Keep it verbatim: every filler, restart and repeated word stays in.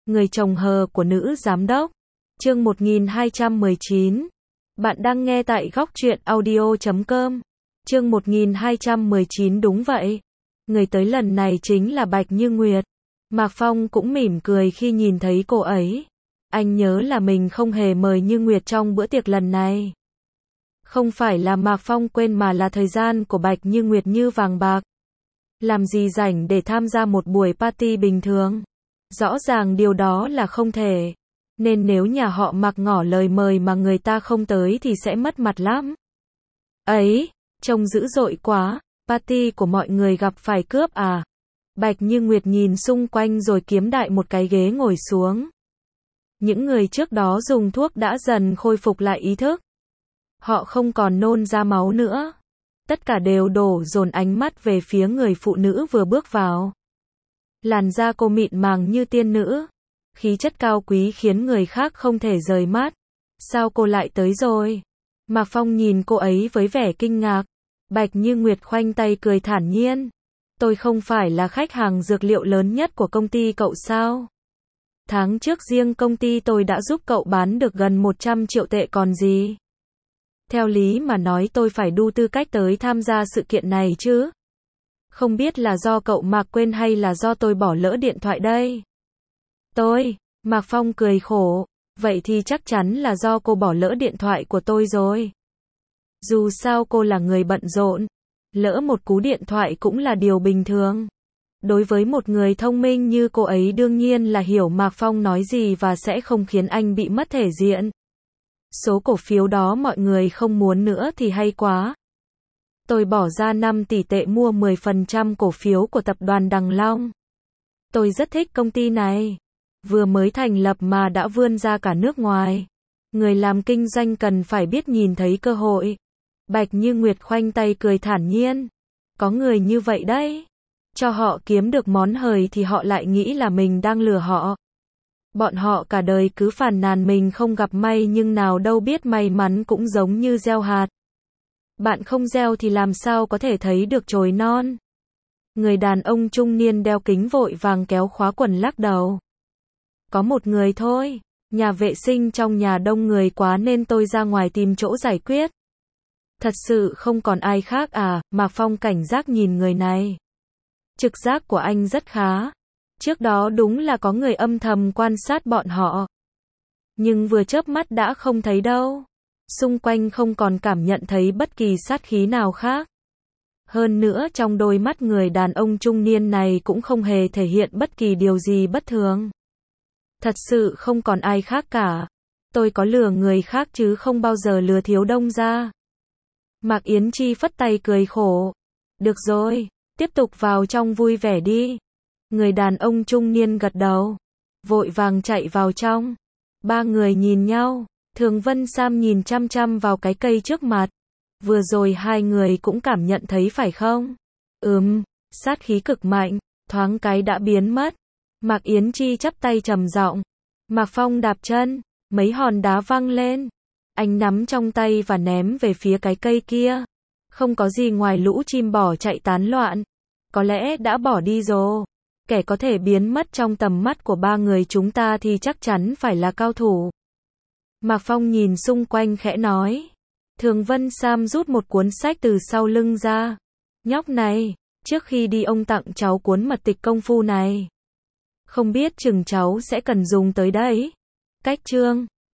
Người chồng hờ của nữ giám đốc. Chương một nghìn hai trăm mười chín. Bạn đang nghe tại góc truyện audio chấm com. Chương một nghìn hai trăm mười chín đúng vậy. Người tới lần này chính là Bạch Như Nguyệt. Mạc Phong cũng mỉm cười khi nhìn thấy cô ấy. Anh nhớ là mình không hề mời Như Nguyệt trong bữa tiệc lần này. Không phải là Mạc Phong quên mà là thời gian của Bạch Như Nguyệt như vàng bạc. Làm gì rảnh để tham gia một buổi party bình thường. Rõ ràng điều đó là không thể. Nên nếu nhà họ Mạc ngỏ lời mời mà người ta không tới thì sẽ mất mặt lắm. Ấy, trông dữ dội quá, party của mọi người gặp phải cướp à? Bạch Như Nguyệt nhìn xung quanh rồi kiếm đại một cái ghế ngồi xuống. Những người trước đó dùng thuốc đã dần khôi phục lại ý thức. Họ không còn nôn ra máu nữa. Tất cả đều đổ dồn ánh mắt về phía người phụ nữ vừa bước vào. Làn da cô mịn màng như tiên nữ. Khí chất cao quý khiến người khác không thể rời mắt. Sao cô lại tới rồi? Mạc Phong nhìn cô ấy với vẻ kinh ngạc. Bạch Như Nguyệt khoanh tay cười thản nhiên. Tôi không phải là khách hàng dược liệu lớn nhất của công ty cậu sao? Tháng trước riêng công ty tôi đã giúp cậu bán được gần một trăm triệu tệ còn gì. Theo lý mà nói tôi phải đủ tư cách tới tham gia sự kiện này chứ. Không biết là do cậu Mạc quên hay là do tôi bỏ lỡ điện thoại đây. Tôi, Mạc Phong cười khổ. Vậy thì chắc chắn là do cô bỏ lỡ điện thoại của tôi rồi. Dù sao cô là người bận rộn. Lỡ một cú điện thoại cũng là điều bình thường. Đối với một người thông minh như cô ấy đương nhiên là hiểu Mạc Phong nói gì và sẽ không khiến anh bị mất thể diện. Số cổ phiếu đó mọi người không muốn nữa thì hay quá. Tôi bỏ ra năm tỷ tệ mua mười phần trăm cổ phiếu của tập đoàn Đằng Long. Tôi rất thích công ty này. Vừa mới thành lập mà đã vươn ra cả nước ngoài. Người làm kinh doanh cần phải biết nhìn thấy cơ hội. Bạch Như Nguyệt khoanh tay cười thản nhiên. Có người như vậy đấy. Cho họ kiếm được món hời thì họ lại nghĩ là mình đang lừa họ. Bọn họ cả đời cứ phàn nàn mình không gặp may nhưng nào đâu biết may mắn cũng giống như gieo hạt. Bạn không gieo thì làm sao có thể thấy được chồi non. Người đàn ông trung niên đeo kính vội vàng kéo khóa quần lắc đầu. Có một người thôi, nhà vệ sinh trong nhà đông người quá nên tôi ra ngoài tìm chỗ giải quyết. Thật sự không còn ai khác à? Mạc Phong cảnh giác nhìn người này. Trực giác của anh rất khá. Trước đó đúng là có người âm thầm quan sát bọn họ. Nhưng vừa chớp mắt đã không thấy đâu. Xung quanh không còn cảm nhận thấy bất kỳ sát khí nào khác. Hơn nữa trong đôi mắt người đàn ông trung niên này cũng không hề thể hiện bất kỳ điều gì bất thường. Thật sự không còn ai khác cả. Tôi có lừa người khác chứ không bao giờ lừa Thiếu Đông ra. Mạc Yến Chi phất tay cười khổ. Được rồi, tiếp tục vào trong vui vẻ đi. Người đàn ông trung niên gật đầu. Vội vàng chạy vào trong. Ba người nhìn nhau. Thường Vân Sam nhìn chăm chăm vào cái cây trước mặt. Vừa rồi hai người cũng cảm nhận thấy phải không? Ừm, sát khí cực mạnh, thoáng cái đã biến mất. Mạc Yến Chi chắp tay trầm giọng. Mạc Phong đạp chân, mấy hòn đá văng lên. Anh nắm trong tay và ném về phía cái cây kia. Không có gì ngoài lũ chim bò chạy tán loạn. Có lẽ đã bỏ đi rồi. Kẻ có thể biến mất trong tầm mắt của ba người chúng ta thì chắc chắn phải là cao thủ. Mạc Phong nhìn xung quanh khẽ nói. Thường Vân Sam rút một cuốn sách từ sau lưng ra. Nhóc này, trước khi đi ông tặng cháu cuốn mật tịch công phu này. Không biết chừng cháu sẽ cần dùng tới đấy. Cách chương